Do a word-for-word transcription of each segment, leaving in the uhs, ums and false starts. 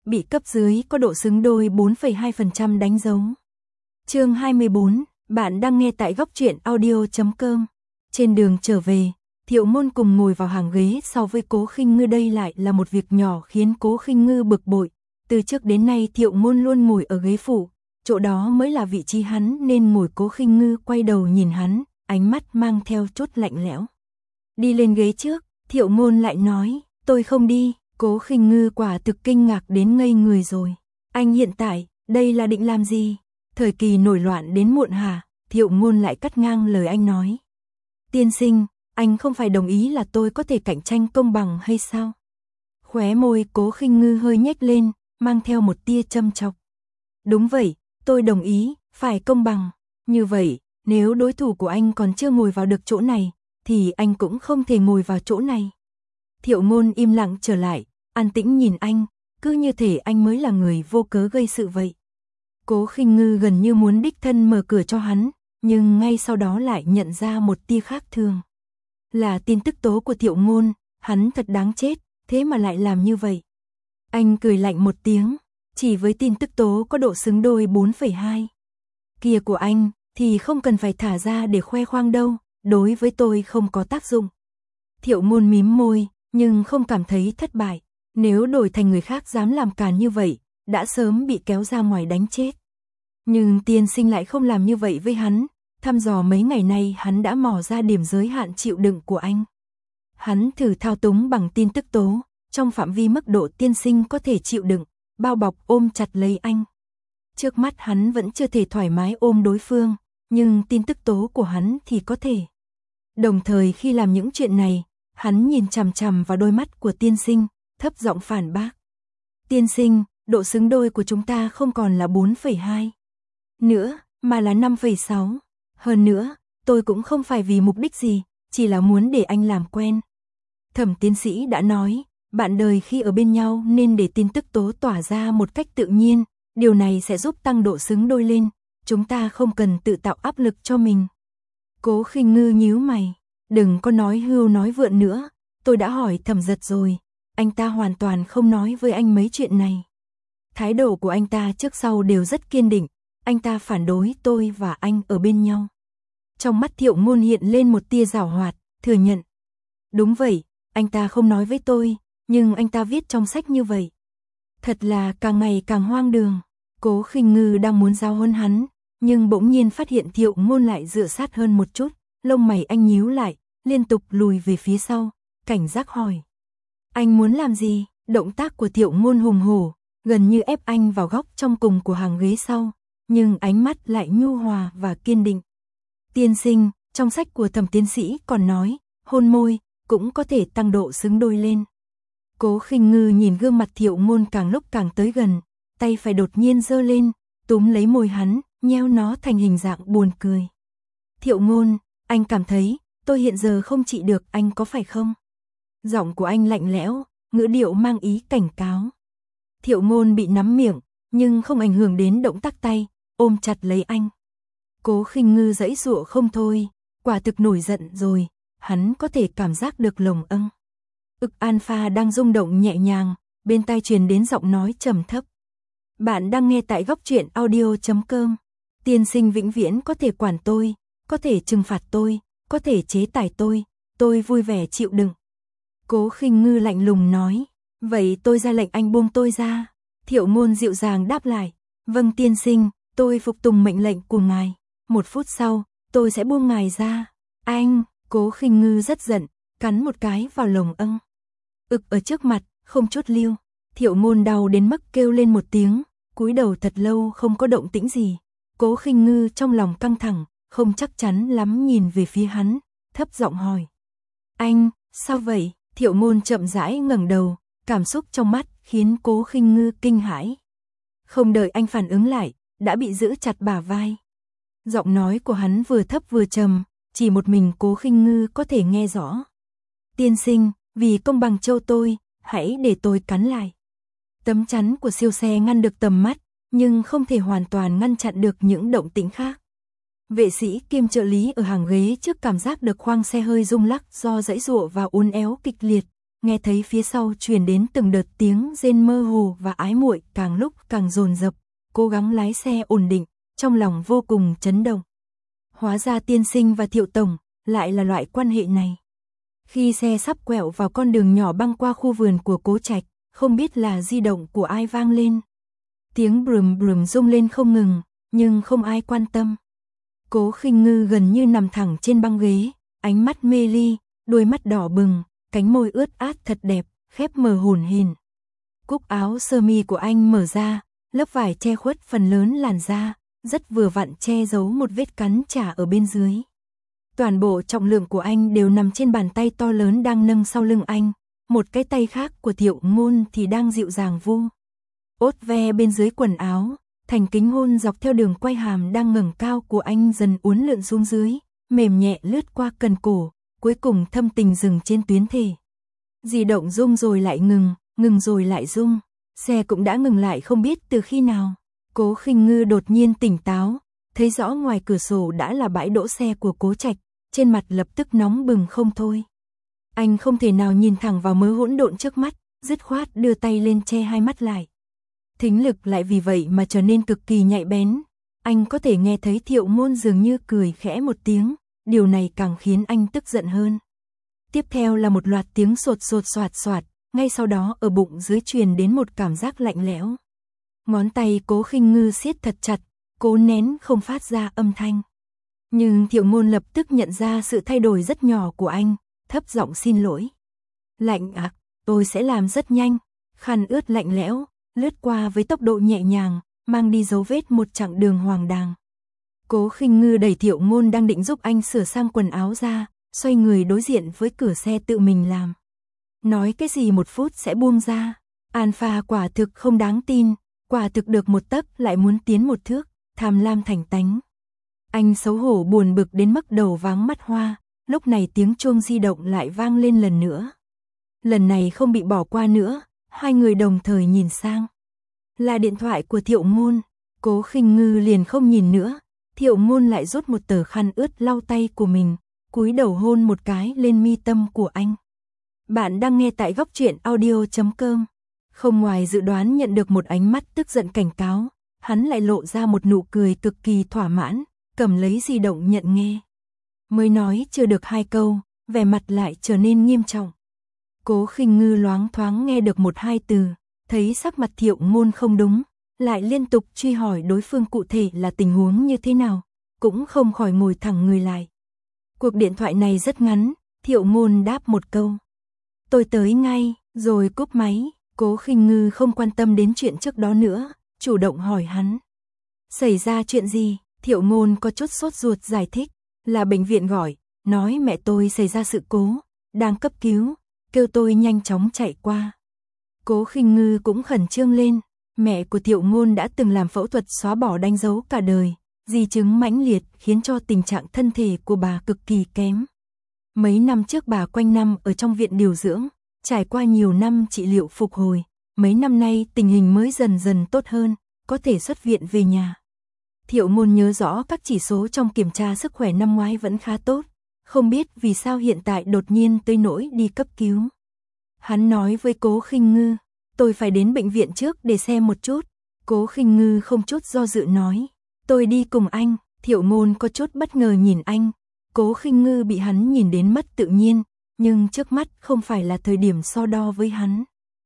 bị cấp dưới có độ xứng đôi bốn phẩy hai phần trăm đánh dấu. Chương hai mươi bốn, bạn đang nghe tại góc truyện audio chấm com. Trên đường trở về, Thiệu Môn cùng ngồi vào hàng ghế sau với Cố Khinh Ngư, đây lại là một việc nhỏ khiến Cố Khinh Ngư bực bội. Từ trước đến nay Thiệu Môn luôn ngồi ở ghế phụ, chỗ đó mới là vị trí hắn nên ngồi. Cố Khinh Ngư quay đầu nhìn hắn, ánh mắt mang theo chút lạnh lẽo. Đi lên ghế trước, Thiệu Môn lại nói, tôi không đi. Cố Khinh Ngư quả thực kinh ngạc đến ngây người rồi. Anh hiện tại, đây là định làm gì? Thời kỳ nổi loạn đến muộn hả? Thiệu Môn lại cắt ngang lời anh nói. Tiên sinh, anh không phải đồng ý là tôi có thể cạnh tranh công bằng hay sao? Khóe môi Cố Khinh Ngư hơi nhếch lên, mang theo một tia châm chọc. Đúng vậy, tôi đồng ý, phải công bằng. Như vậy, nếu đối thủ của anh còn chưa ngồi vào được chỗ này, thì anh cũng không thể ngồi vào chỗ này. Thiệu Môn im lặng trở lại, an tĩnh nhìn anh, cứ như thể anh mới là người vô cớ gây sự vậy. Cố Khinh Ngư gần như muốn đích thân mở cửa cho hắn, nhưng ngay sau đó lại nhận ra một tia khác thường. Là tin tức tố của Thiệu Môn, hắn thật đáng chết, thế mà lại làm như vậy. Anh cười lạnh một tiếng, chỉ với tin tức tố có độ xứng đôi bốn phẩy hai. Kia của anh, thì không cần phải thả ra để khoe khoang đâu, đối với tôi không có tác dụng. Thiệu Môn mím môi, nhưng không cảm thấy thất bại. Nếu đổi thành người khác dám làm càn như vậy, đã sớm bị kéo ra ngoài đánh chết. Nhưng tiên sinh lại không làm như vậy với hắn, thăm dò mấy ngày nay hắn đã mò ra điểm giới hạn chịu đựng của anh. Hắn thử thao túng bằng tin tức tố, trong phạm vi mức độ tiên sinh có thể chịu đựng, bao bọc ôm chặt lấy anh. Trước mắt hắn vẫn chưa thể thoải mái ôm đối phương, nhưng tin tức tố của hắn thì có thể. Đồng thời khi làm những chuyện này, hắn nhìn chằm chằm vào đôi mắt của tiên sinh, thấp giọng phản bác. Tiên sinh, độ xứng đôi của chúng ta không còn là bốn phẩy hai nữa, mà là năm phẩy sáu. Hơn nữa, tôi cũng không phải vì mục đích gì, chỉ là muốn để anh làm quen. Thẩm tiến sĩ đã nói, bạn đời khi ở bên nhau nên để tin tức tố tỏa ra một cách tự nhiên, điều này sẽ giúp tăng độ xứng đôi lên, chúng ta không cần tự tạo áp lực cho mình. Cố Khinh Ngư nhíu mày, đừng có nói hưu nói vượn nữa, tôi đã hỏi Thẩm Giật rồi, anh ta hoàn toàn không nói với anh mấy chuyện này. Thái độ của anh ta trước sau đều rất kiên định, anh ta phản đối tôi và anh ở bên nhau. Trong mắt Thiệu Môn hiện lên một tia giảo hoạt, thừa nhận. Đúng vậy, anh ta không nói với tôi, nhưng anh ta viết trong sách như vậy. Thật là càng ngày càng hoang đường. Cố Khinh Ngư đang muốn giao huấn hắn, nhưng bỗng nhiên phát hiện Thiệu Môn lại dựa sát hơn một chút, lông mày anh nhíu lại, liên tục lùi về phía sau, cảnh giác hỏi. Anh muốn làm gì? Động tác của Thiệu Môn hùng hổ, gần như ép anh vào góc trong cùng của hàng ghế sau, nhưng ánh mắt lại nhu hòa và kiên định. Tiên sinh, trong sách của Thẩm tiến sĩ còn nói, hôn môi cũng có thể tăng độ xứng đôi lên. Cố Khinh Ngư nhìn gương mặt Thiệu Môn càng lúc càng tới gần, tay phải đột nhiên giơ lên, túm lấy môi hắn, nheo nó thành hình dạng buồn cười. Thiệu Môn, anh cảm thấy, tôi hiện giờ không trị được anh có phải không? Giọng của anh lạnh lẽo, ngữ điệu mang ý cảnh cáo. Thiệu Môn bị nắm miệng, nhưng không ảnh hưởng đến động tác tay, ôm chặt lấy anh. Cố Khinh Ngư giãy giụa không thôi, quả thực nổi giận rồi, hắn có thể cảm giác được lồng âng. Ực alpha đang rung động nhẹ nhàng, bên tai truyền đến giọng nói trầm thấp. Bạn đang nghe tại góc truyện audio chấm com. Tiên sinh vĩnh viễn có thể quản tôi, có thể trừng phạt tôi, có thể chế tài tôi, tôi vui vẻ chịu đựng. Cố Khinh Ngư lạnh lùng nói, vậy tôi ra lệnh anh buông tôi ra. Thiệu Môn dịu dàng đáp lại, vâng tiên sinh, tôi phục tùng mệnh lệnh của ngài. Một phút sau, tôi sẽ buông ngài ra. Anh, Cố Khinh Ngư rất giận, cắn một cái vào lồng âng. Ực ở trước mặt, không chút lưu. Thiệu Môn đau đến mức kêu lên một tiếng, cúi đầu thật lâu không có động tĩnh gì. Cố Khinh Ngư trong lòng căng thẳng, không chắc chắn lắm nhìn về phía hắn, thấp giọng hỏi. Anh, sao vậy? Thiệu Môn chậm rãi ngẩng đầu, cảm xúc trong mắt khiến Cố Khinh Ngư kinh hãi. Không đợi anh phản ứng lại, đã bị giữ chặt bả vai. Giọng nói của hắn vừa thấp vừa trầm, chỉ một mình Cố Khinh Ngư có thể nghe rõ. Tiên sinh, vì công bằng châu tôi, hãy để tôi cắn lại. Tấm chắn của siêu xe ngăn được tầm mắt, nhưng không thể hoàn toàn ngăn chặn được những động tĩnh khác. Vệ sĩ kiêm trợ lý ở hàng ghế trước cảm giác được khoang xe hơi rung lắc do giãy giụa và uốn éo kịch liệt, nghe thấy phía sau truyền đến từng đợt tiếng rên mơ hồ và ái muội càng lúc càng dồn dập, cố gắng lái xe ổn định, trong lòng vô cùng chấn động. Hóa ra tiên sinh và Thiệu tổng lại là loại quan hệ này. Khi xe sắp quẹo vào con đường nhỏ băng qua khu vườn của Cố Trạch, không biết là di động của ai vang lên. Tiếng brum brum rung lên không ngừng, nhưng không ai quan tâm. Cố Khinh Ngư gần như nằm thẳng trên băng ghế, ánh mắt mê ly, đôi mắt đỏ bừng, cánh môi ướt át thật đẹp, khép mờ hồn hển. Cúc áo sơ mi của anh mở ra, lớp vải che khuất phần lớn làn da, rất vừa vặn che giấu một vết cắn chả ở bên dưới. Toàn bộ trọng lượng của anh đều nằm trên bàn tay to lớn đang nâng sau lưng anh, một cái tay khác của Thiệu Ngôn thì đang dịu dàng vu ốt ve bên dưới quần áo, thành kính hôn dọc theo đường quai hàm đang ngẩng cao của anh dần uốn lượn xuống dưới, mềm nhẹ lướt qua cần cổ, cuối cùng thâm tình dừng trên tuyến thể. Di động rung rồi lại ngừng, ngừng rồi lại rung, xe cũng đã ngừng lại không biết từ khi nào. Cố Khinh Ngư đột nhiên tỉnh táo, thấy rõ ngoài cửa sổ đã là bãi đỗ xe của Cố Trạch, trên mặt lập tức nóng bừng không thôi. Anh không thể nào nhìn thẳng vào mớ hỗn độn trước mắt, dứt khoát đưa tay lên che hai mắt lại. Thính lực lại vì vậy mà trở nên cực kỳ nhạy bén. Anh có thể nghe thấy Thiệu Ngôn dường như cười khẽ một tiếng, điều này càng khiến anh tức giận hơn. Tiếp theo là một loạt tiếng sột sột soạt soạt, ngay sau đó ở bụng dưới truyền đến một cảm giác lạnh lẽo. Ngón tay Cố Khinh Ngư siết thật chặt, cố nén không phát ra âm thanh. Nhưng Thiệu Ngôn lập tức nhận ra sự thay đổi rất nhỏ của anh, thấp giọng xin lỗi. Lạnh ạ, à, tôi sẽ làm rất nhanh. Khăn ướt lạnh lẽo, lướt qua với tốc độ nhẹ nhàng, mang đi dấu vết một chặng đường hoàng đàng. Cố Khinh Ngư đẩy Thiệu Ngôn đang định giúp anh sửa sang quần áo ra, xoay người đối diện với cửa xe tự mình làm. Nói cái gì một phút sẽ buông ra. Alpha quả thực không đáng tin, quả thực được một tấc lại muốn tiến một thước, tham lam thành tánh. Anh xấu hổ buồn bực đến mức đầu váng mắt hoa, lúc này tiếng chuông di động lại vang lên lần nữa. Lần này không bị bỏ qua nữa, hai người đồng thời nhìn sang. Là điện thoại của Thiệu Ngôn, Cố Khinh Ngư liền không nhìn nữa, Thiệu Ngôn lại rút một tờ khăn ướt lau tay của mình, cúi đầu hôn một cái lên mi tâm của anh. Bạn đang nghe tại góc truyện audio chấm com. Không ngoài dự đoán nhận được một ánh mắt tức giận cảnh cáo, hắn lại lộ ra một nụ cười cực kỳ thỏa mãn, cầm lấy di động nhận nghe. Mới nói chưa được hai câu, vẻ mặt lại trở nên nghiêm trọng. Cố Khinh Ngư loáng thoáng nghe được một hai từ, thấy sắc mặt Thiệu Ngôn không đúng, lại liên tục truy hỏi đối phương cụ thể là tình huống như thế nào, cũng không khỏi ngồi thẳng người lại. Cuộc điện thoại này rất ngắn, Thiệu Ngôn đáp một câu. Tôi tới ngay, rồi cúp máy. Cố Khinh Ngư không quan tâm đến chuyện trước đó nữa, chủ động hỏi hắn. Xảy ra chuyện gì? Thiệu Ngôn có chút sốt ruột giải thích, là bệnh viện gọi, nói mẹ tôi xảy ra sự cố, đang cấp cứu, kêu tôi nhanh chóng chạy qua. Cố Khinh Ngư cũng khẩn trương lên, mẹ của Thiệu Ngôn đã từng làm phẫu thuật xóa bỏ đánh dấu cả đời, di chứng mãnh liệt khiến cho tình trạng thân thể của bà cực kỳ kém. Mấy năm trước bà quanh năm ở trong viện điều dưỡng, trải qua nhiều năm trị liệu phục hồi, mấy năm nay tình hình mới dần dần tốt hơn, có thể xuất viện về nhà. Thiệu Ngôn nhớ rõ các chỉ số trong kiểm tra sức khỏe năm ngoái vẫn khá tốt, không biết vì sao hiện tại đột nhiên tới nỗi đi cấp cứu. Hắn nói với Cố Khinh Ngư, tôi phải đến bệnh viện trước để xem một chút. Cố Khinh Ngư không chút do dự nói, tôi đi cùng anh. Thiệu Ngôn có chút bất ngờ nhìn anh, Cố Khinh Ngư bị hắn nhìn đến mất tự nhiên, nhưng trước mắt không phải là thời điểm so đo với hắn.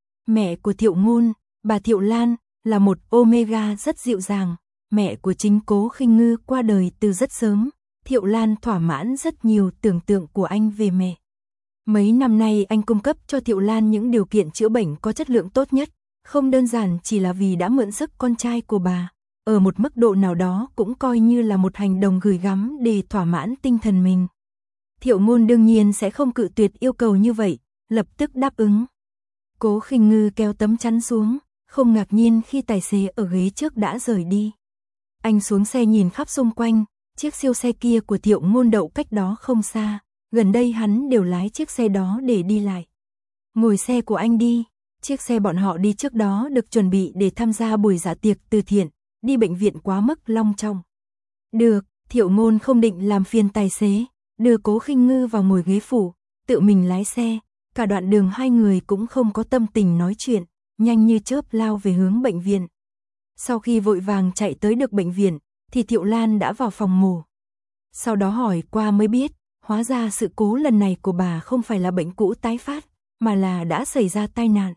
Mẹ của Thiệu Ngôn, bà Thiệu Lan, là một Omega rất dịu dàng, mẹ của chính Cố Khinh Ngư qua đời từ rất sớm, Thiệu Lan thỏa mãn rất nhiều tưởng tượng của anh về mẹ. Mấy năm nay anh cung cấp cho Thiệu Lan những điều kiện chữa bệnh có chất lượng tốt nhất, không đơn giản chỉ là vì đã mượn sức con trai của bà, ở một mức độ nào đó cũng coi như là một hành động gửi gắm để thỏa mãn tinh thần mình. Thiệu Ngôn đương nhiên sẽ không cự tuyệt yêu cầu như vậy, lập tức đáp ứng. Cố Khinh Ngư kéo tấm chắn xuống, không ngạc nhiên khi tài xế ở ghế trước đã rời đi. Anh xuống xe nhìn khắp xung quanh, chiếc siêu xe kia của Thiệu Ngôn đậu cách đó không xa, gần đây hắn đều lái chiếc xe đó để đi lại. Ngồi xe của anh đi, chiếc xe bọn họ đi trước đó được chuẩn bị để tham gia buổi dạ tiệc từ thiện, đi bệnh viện quá mức long trọng. Được, Thiệu Ngôn không định làm phiền tài xế, đưa Cố Khinh Ngư vào ngồi ghế phụ, tự mình lái xe, Cả đoạn đường hai người cũng không có tâm tình nói chuyện, nhanh như chớp lao về hướng bệnh viện. Sau khi vội vàng chạy tới được bệnh viện, thì Thiệu Lan đã vào phòng mổ. Sau đó hỏi qua mới biết, hóa ra sự cố lần này của bà không phải là bệnh cũ tái phát, mà là đã xảy ra tai nạn.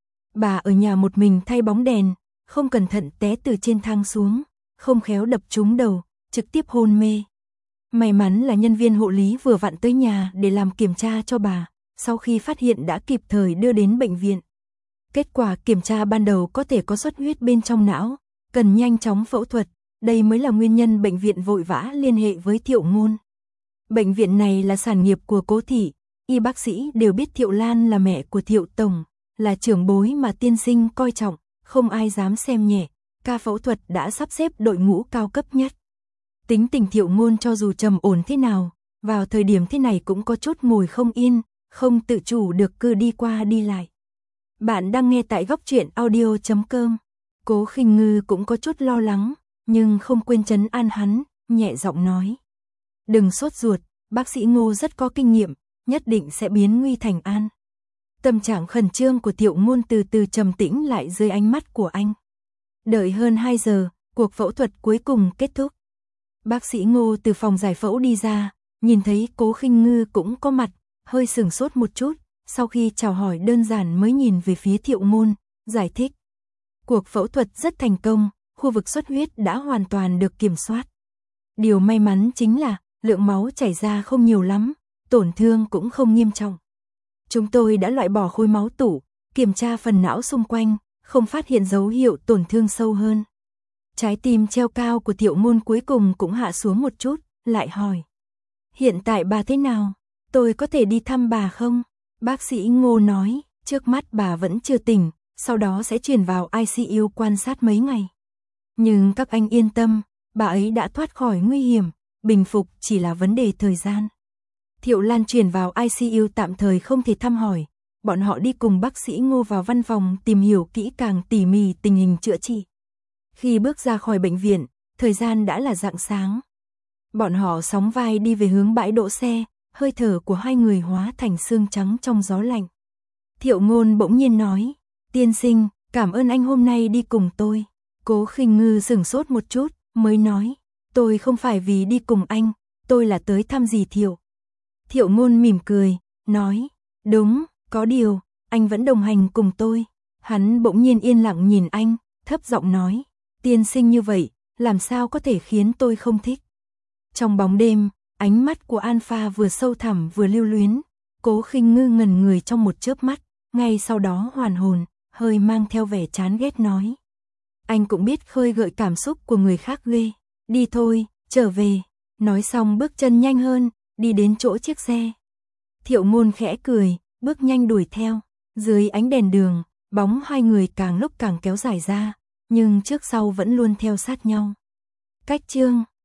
Bà ở nhà một mình thay bóng đèn, không cẩn thận té từ trên thang xuống, không khéo đập trúng đầu, trực tiếp hôn mê. May mắn là nhân viên hộ lý vừa vặn tới nhà để làm kiểm tra cho bà, sau khi phát hiện đã kịp thời đưa đến bệnh viện. Kết quả kiểm tra ban đầu có thể có xuất huyết bên trong não, cần nhanh chóng phẫu thuật, đây mới là nguyên nhân bệnh viện vội vã liên hệ với Thiệu Ngôn. Bệnh viện này là sản nghiệp của Cố thị, y bác sĩ đều biết Thiệu Lan là mẹ của Thiệu Tổng, là trưởng bối mà tiên sinh coi trọng, không ai dám xem nhẹ, ca phẫu thuật đã sắp xếp đội ngũ cao cấp nhất. Tính tình Thiệu Ngôn cho dù trầm ổn thế nào, vào thời điểm thế này cũng có chút ngồi không yên, không tự chủ được cứ đi qua đi lại. Bạn đang nghe tại góc truyện audio chấm com. Cố Khinh Ngư cũng có chút lo lắng, nhưng không quên trấn an hắn, nhẹ giọng nói. Đừng sốt ruột, bác sĩ Ngô rất có kinh nghiệm, nhất định sẽ biến nguy thành an. Tâm trạng khẩn trương của Thiệu Ngôn từ từ trầm tĩnh lại dưới ánh mắt của anh. Đợi hơn hai giờ, cuộc phẫu thuật cuối cùng kết thúc. Bác sĩ Ngô từ phòng giải phẫu đi ra, nhìn thấy Cố Khinh Ngư cũng có mặt, hơi sửng sốt một chút, sau khi chào hỏi đơn giản mới nhìn về phía Thiệu Ngôn, giải thích. Cuộc phẫu thuật rất thành công, khu vực xuất huyết đã hoàn toàn được kiểm soát. Điều may mắn chính là, lượng máu chảy ra không nhiều lắm, tổn thương cũng không nghiêm trọng. Chúng tôi đã loại bỏ khối máu tủ, kiểm tra phần não xung quanh, không phát hiện dấu hiệu tổn thương sâu hơn. Trái tim treo cao của Thiệu Ngôn cuối cùng cũng hạ xuống một chút, lại hỏi. Hiện tại bà thế nào? Tôi có thể đi thăm bà không? Bác sĩ Ngô nói, trước mắt bà vẫn chưa tỉnh, sau đó sẽ chuyển vào i xê u quan sát mấy ngày. Nhưng các anh yên tâm, bà ấy đã thoát khỏi nguy hiểm, bình phục chỉ là vấn đề thời gian. Thiệu Lan chuyển vào i xê u tạm thời không thể thăm hỏi, bọn họ đi cùng bác sĩ Ngô vào văn phòng tìm hiểu kỹ càng tỉ mỉ tình hình chữa trị. Khi bước ra khỏi bệnh viện, thời gian đã là rạng sáng. Bọn họ sóng vai đi về hướng bãi đỗ xe, hơi thở của hai người hóa thành sương trắng trong gió lạnh. Thiệu Ngôn bỗng nhiên nói, tiên sinh, cảm ơn anh hôm nay đi cùng tôi. Cố Khinh Ngư sửng sốt một chút, mới nói, tôi không phải vì đi cùng anh, tôi là tới thăm dì Thiệu. Thiệu Ngôn mỉm cười, nói, đúng, có điều, anh vẫn đồng hành cùng tôi. Hắn bỗng nhiên yên lặng nhìn anh, thấp giọng nói, tiên sinh như vậy, làm sao có thể khiến tôi không thích. Trong bóng đêm, ánh mắt của Alpha vừa sâu thẳm vừa lưu luyến, Cố Khinh Ngư ngẩn người trong một chớp mắt, ngay sau đó hoàn hồn, hơi mang theo vẻ chán ghét nói. Anh cũng biết khơi gợi cảm xúc của người khác ghê, đi thôi, trở về. Nói xong bước chân nhanh hơn, đi đến chỗ chiếc xe. Thiệu Ngôn khẽ cười, bước nhanh đuổi theo, dưới ánh đèn đường, bóng hai người càng lúc càng kéo dài ra, nhưng trước sau vẫn luôn theo sát nhau. Cách chương